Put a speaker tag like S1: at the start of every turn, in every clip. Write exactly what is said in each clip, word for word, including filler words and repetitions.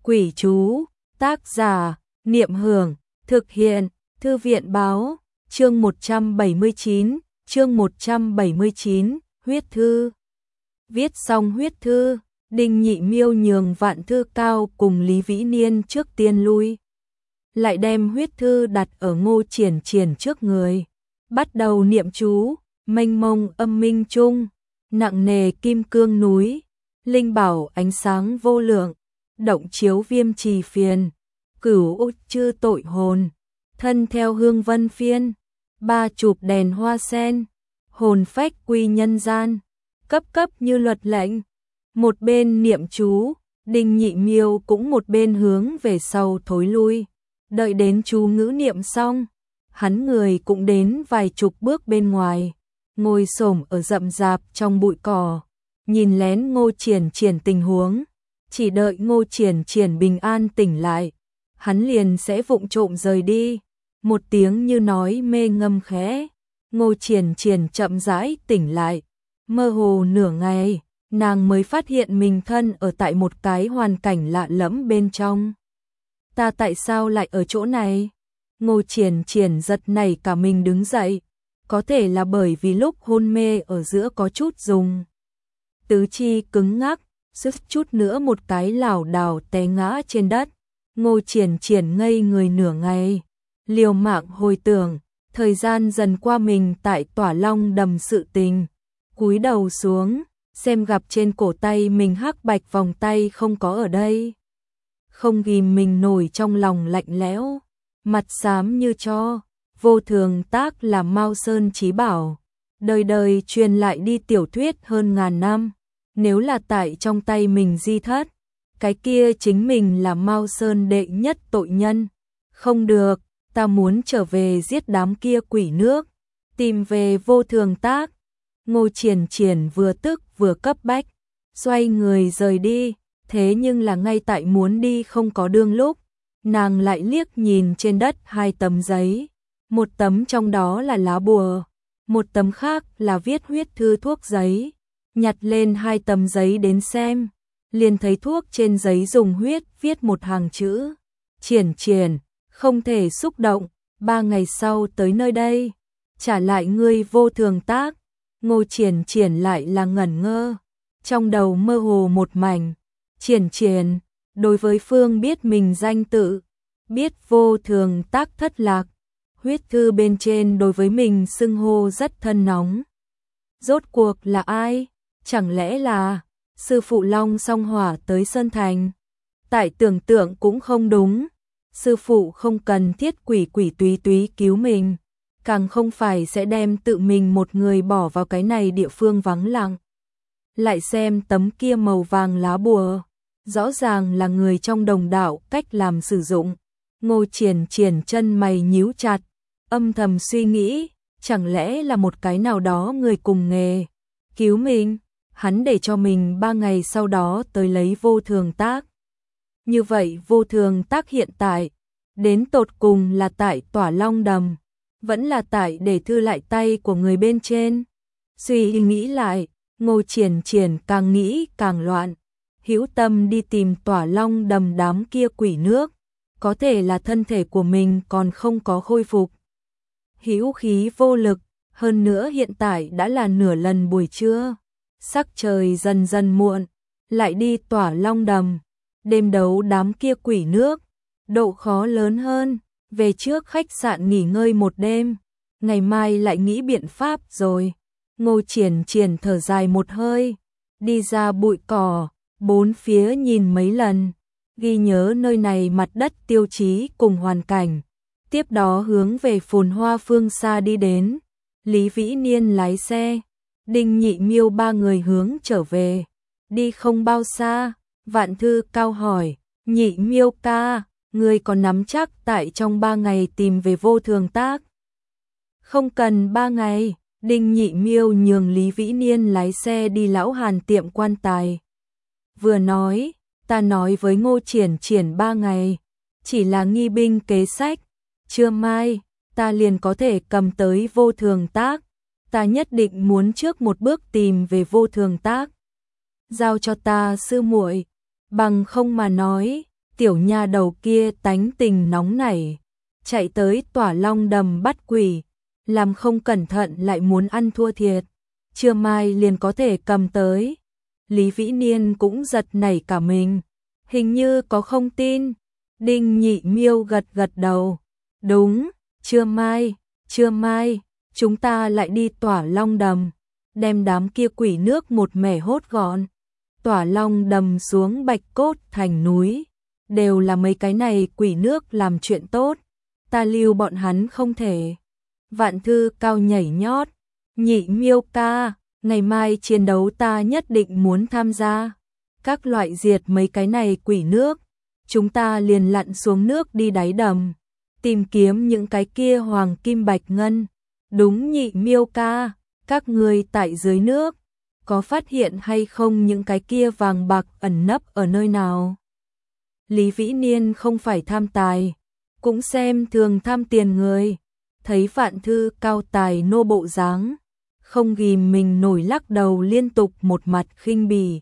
S1: Quỷ chú, tác giả, Niệm Hưởng, thực hiện, Thư viện báo, chương một trăm bảy mươi chín, chương một trăm bảy mươi chín, huyết thư. Viết xong huyết thư, Đinh Nhị Miêu nhường Vạn Thư Cao cùng Lý Vĩ Niên trước tiên lui. Lại đem huyết thư đặt ở Ngô Triển Triển trước người. Bắt đầu niệm chú, mênh mông âm minh trung, nặng nề kim cương núi, linh bảo ánh sáng vô lượng, động chiếu viêm trì phiền, cửu út chư tội hồn, thân theo hương vân phiên, ba chụp đèn hoa sen, hồn phách quy nhân gian, cấp cấp như luật lệnh. Một bên niệm chú, Đinh Nhị Miêu cũng một bên hướng về sau thối lui. Đợi đến chú ngữ niệm xong, hắn người cũng đến vài chục bước bên ngoài, ngồi xổm ở rậm rạp trong bụi cỏ, nhìn lén Ngô Triển Triển tình huống, chỉ đợi Ngô Triển Triển bình an tỉnh lại, hắn liền sẽ vụng trộm rời đi. Một tiếng như nói mê ngâm khẽ, Ngô Triển Triển chậm rãi tỉnh lại, mơ hồ nửa ngày, nàng mới phát hiện mình thân ở tại một cái hoàn cảnh lạ lẫm bên trong. Ta tại sao lại ở chỗ này? Ngô Triển Triển giật nảy cả mình đứng dậy, có thể là bởi vì lúc hôn mê ở giữa có chút dùng. Tứ chi cứng ngắc, suýt chút nữa một cái lảo đảo té ngã trên đất. Ngô Triển Triển ngây người nửa ngày, liều mạng hồi tưởng, thời gian dần qua mình tại Tỏa Long Đầm sự tình. Cúi đầu xuống, xem gặp trên cổ tay mình hắc bạch vòng tay không có ở đây. Không ghim mình nổi trong lòng lạnh lẽo, mặt xám như tro. Vô Thường Tác là Mao Sơn chí bảo, đời đời truyền lại đi tiểu thuyết hơn ngàn năm. Nếu là tại trong tay mình di thất, cái kia chính mình là Mao Sơn đệ nhất tội nhân. Không được, ta muốn trở về giết đám kia quỷ nước, tìm về Vô Thường Tác. Ngô Triển Triển vừa tức vừa cấp bách, xoay người rời đi, thế nhưng là ngay tại muốn đi không có đương lúc, nàng lại liếc nhìn trên đất hai tấm giấy, một tấm trong đó là lá bùa, một tấm khác là viết huyết thư thuốc giấy. Nhặt lên hai tấm giấy đến xem, liền thấy thuốc trên giấy dùng huyết viết một hàng chữ: Triển Triển, không thể xúc động, ba ngày sau tới nơi đây, trả lại ngươi Vô Thường Tác. Ngô Triển Triển lại là ngẩn ngơ, trong đầu mơ hồ một mảnh. Triển Triển, đối với phương biết mình danh tự, biết Vô Thường Tác thất lạc, huyết thư bên trên đối với mình xưng hô rất thân nóng. Rốt cuộc là ai? Chẳng lẽ là sư phụ Long Song Hỏa tới Sơn Thành? Tại tưởng tượng cũng không đúng, sư phụ không cần thiết quỷ quỷ túy túy cứu mình, càng không phải sẽ đem tự mình một người bỏ vào cái này địa phương vắng lặng. Lại xem tấm kia màu vàng lá bùa, rõ ràng là người trong đồng đạo cách làm sử dụng. Ngô Triển Triển chân mày nhíu chặt, âm thầm suy nghĩ, chẳng lẽ là một cái nào đó người cùng nghề cứu mình, hắn để cho mình ba ngày sau đó tới lấy Vô Thường Tác. Như vậy Vô Thường Tác hiện tại đến tột cùng là tại Tỏa Long Đầm, vẫn là tại để thư lại tay của người bên trên? Suy nghĩ lại, Ngô Triển Triển càng nghĩ càng loạn, hữu tâm đi tìm Tỏa Long Đầm đám kia quỷ nước, có thể là thân thể của mình còn không có khôi phục, hữu khí vô lực, hơn nữa hiện tại đã là nửa lần buổi trưa, sắc trời dần dần muộn, lại đi Tỏa Long Đầm, đêm đấu đám kia quỷ nước, độ khó lớn hơn. Về trước khách sạn nghỉ ngơi một đêm, ngày mai lại nghĩ biện pháp rồi. Ngô Triển Triển thở dài một hơi, đi ra bụi cỏ, bốn phía nhìn mấy lần, ghi nhớ nơi này mặt đất tiêu chí cùng hoàn cảnh. Tiếp đó hướng về phồn hoa phương xa đi đến. Lý Vĩ Niên lái xe, Đinh Nhị Miêu ba người hướng trở về. Đi không bao xa, Vạn Thư Cao hỏi, Nhị Miêu ca, ngươi có nắm chắc tại trong ba ngày tìm về Vô Thường Tác? Không cần ba ngày, Đinh Nhị Miêu nhường Lý Vĩ Niên lái xe đi Lão Hàn tiệm quan tài. Vừa nói, ta nói với Ngô Triển Triển ba ngày, chỉ là nghi binh kế sách, trưa mai, ta liền có thể cầm tới Vô Thường Tác, ta nhất định muốn trước một bước tìm về Vô Thường Tác. Giao cho ta sư muội, bằng không mà nói, tiểu nha đầu kia tánh tình nóng nảy, chạy tới Tỏa Long đầm bắt quỷ, làm không cẩn thận lại muốn ăn thua thiệt, trưa mai liền có thể cầm tới. Lý Vĩ Niên cũng giật nảy cả mình, hình như có không tin. Đinh Nhị Miêu gật gật đầu, đúng, trưa mai, trưa mai, chúng ta lại đi Tỏa Long đầm, đem đám kia quỷ nước một mẻ hốt gọn. Tỏa Long đầm xuống Bạch Cốt thành núi, đều là mấy cái này quỷ nước làm chuyện tốt, ta lưu bọn hắn không thể. Vạn Thư Cao nhảy nhót, Nhị Miêu ca, ngày mai chiến đấu ta nhất định muốn tham gia. Các loại diệt mấy cái này quỷ nước, chúng ta liền lặn xuống nước đi đáy đầm, tìm kiếm những cái kia hoàng kim bạch ngân. Đúng Nhị Miêu ca, các người tại dưới nước, có phát hiện hay không những cái kia vàng bạc ẩn nấp ở nơi nào? Lý Vĩ Niên không phải tham tài, cũng xem thường tham tiền người, thấy Vạn Thư Cao tài nô bộ dáng, không ghìm mình nổi lắc đầu liên tục một mặt khinh bỉ.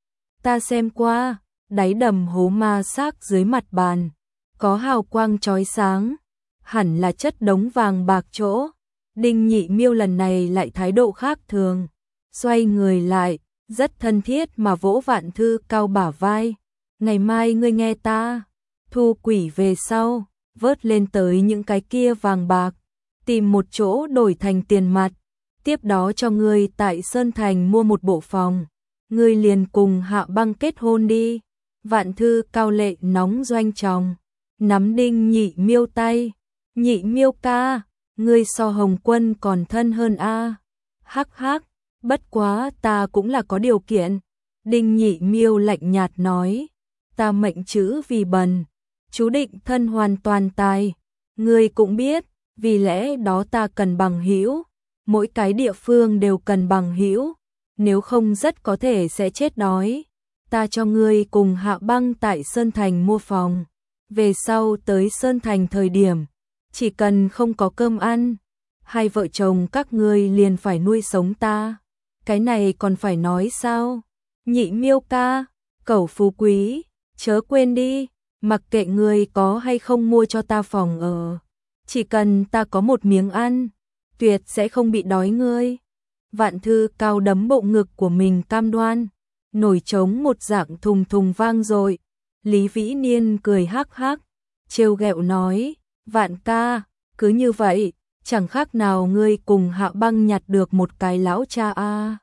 S1: Ta xem qua, đáy đầm hố ma xác dưới mặt bàn, có hào quang chói sáng, hẳn là chất đống vàng bạc chỗ. Đinh Nhị Miêu lần này lại thái độ khác thường, xoay người lại, rất thân thiết mà vỗ Vạn Thư Cao bả vai. Ngày mai ngươi nghe ta, thu quỷ về sau, vớt lên tới những cái kia vàng bạc, tìm một chỗ đổi thành tiền mặt, tiếp đó cho ngươi tại Sơn Thành mua một bộ phòng, ngươi liền cùng Hạ Băng kết hôn đi. Vạn Thư Cao lệ nóng doanh tròng, nắm Đinh Nhị Miêu tay, Nhị Miêu ca, ngươi so Hồng Quân còn thân hơn a. Hắc hắc, bất quá ta cũng là có điều kiện. Đinh Nhị Miêu lạnh nhạt nói, ta mệnh chữ vì bần, chú định thân hoàn toàn tài. Ngươi cũng biết, vì lẽ đó ta cần bằng hữu, mỗi cái địa phương đều cần bằng hữu, nếu không rất có thể sẽ chết đói. Ta cho ngươi cùng Hạ Băng tại Sơn Thành mua phòng, về sau tới Sơn Thành thời điểm, chỉ cần không có cơm ăn, hai vợ chồng các ngươi liền phải nuôi sống ta. Cái này còn phải nói sao? Nhị Miêu ca, cẩu phú quý, chớ quên đi, mặc kệ ngươi có hay không mua cho ta phòng ở, chỉ cần ta có một miếng ăn, tuyệt sẽ không bị đói ngươi. Vạn Thư Cao đấm bộ ngực của mình cam đoan, nổi trống một dạng thùng thùng vang dội. Lý Vĩ Niên cười hắc hắc, trêu ghẹo nói, Vạn ca, cứ như vậy, chẳng khác nào ngươi cùng Hạ Băng nhặt được một cái lão cha a. À.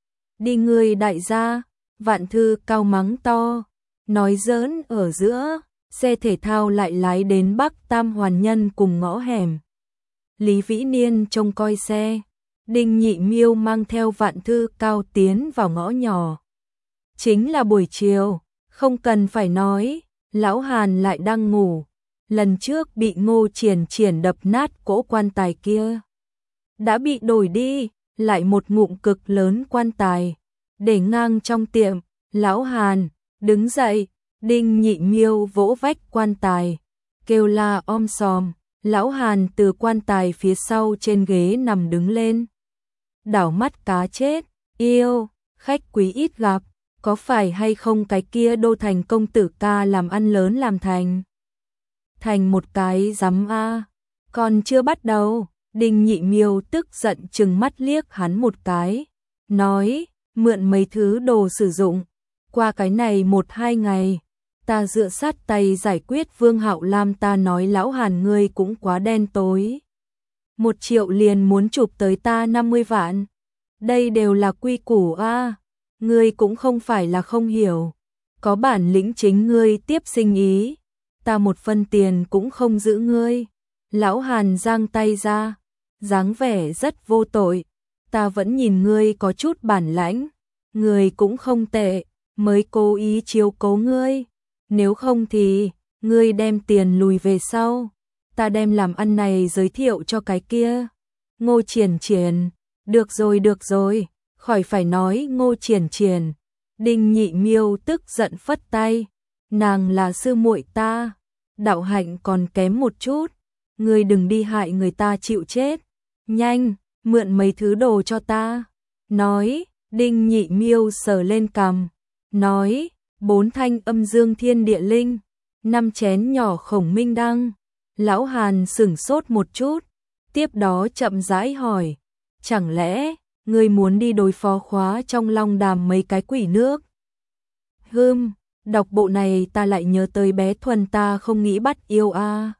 S1: Đi ngươi đại gia, Vạn Thư Cao mắng to, nói giỡn ở giữa, xe thể thao lại lái đến Bắc Tam Hoàn Nhân cùng ngõ hẻm. Lý Vĩ Niên trông coi xe, Đinh Nhị Miêu mang theo Vạn Thư Cao tiến vào ngõ nhỏ. Chính là buổi chiều, không cần phải nói, lão Hàn lại đang ngủ, lần trước bị Ngô Triển Triển đập nát cỗ quan tài kia. Đã bị đổi đi, lại một ngụm cực lớn quan tài, để ngang trong tiệm. Lão Hàn, đứng dậy. Đinh Nhị Miêu vỗ vách quan tài, kêu la om sòm. Lão Hàn từ quan tài phía sau trên ghế nằm đứng lên, đảo mắt cá chết, yêu, khách quý ít gặp, có phải hay không cái kia Đô Thành công tử ca làm ăn lớn làm thành? Thành một cái rắm a, còn chưa bắt đầu. Đinh Nhị Miêu tức giận trừng mắt liếc hắn một cái, nói, mượn mấy thứ đồ sử dụng, qua cái này một hai ngày, ta dựa sát tay giải quyết Vương Hạo Lam. Ta nói lão Hàn ngươi cũng quá đen tối, một triệu liền muốn chụp tới ta năm mươi vạn, đây đều là quy củ a. Ngươi cũng không phải là không hiểu, có bản lĩnh chính ngươi tiếp sinh ý, ta một phân tiền cũng không giữ ngươi. Lão Hàn giang tay ra, dáng vẻ rất vô tội, ta vẫn nhìn ngươi có chút bản lãnh, ngươi cũng không tệ, mới cố ý chiếu cố ngươi, nếu không thì ngươi đem tiền lùi về sau, ta đem làm ăn này giới thiệu cho cái kia. Ngô Triển Triển, được rồi được rồi, khỏi phải nói Ngô Triển Triển. Đinh Nhị Miêu tức giận phất tay, nàng là sư muội ta, đạo hạnh còn kém một chút, ngươi đừng đi hại người ta chịu chết, nhanh, mượn mấy thứ đồ cho ta. Nói, Đinh Nhị Miêu sờ lên cằm, nói, bốn thanh âm dương thiên địa linh, năm chén nhỏ khổng minh đăng. Lão Hàn sửng sốt một chút, tiếp đó chậm rãi hỏi, chẳng lẽ ngươi muốn đi đối phó khóa trong long đàm mấy cái quỷ nước? Hừm, đọc bộ này ta lại nhớ tới bé Thuần ta không nghĩ bắt yêu a.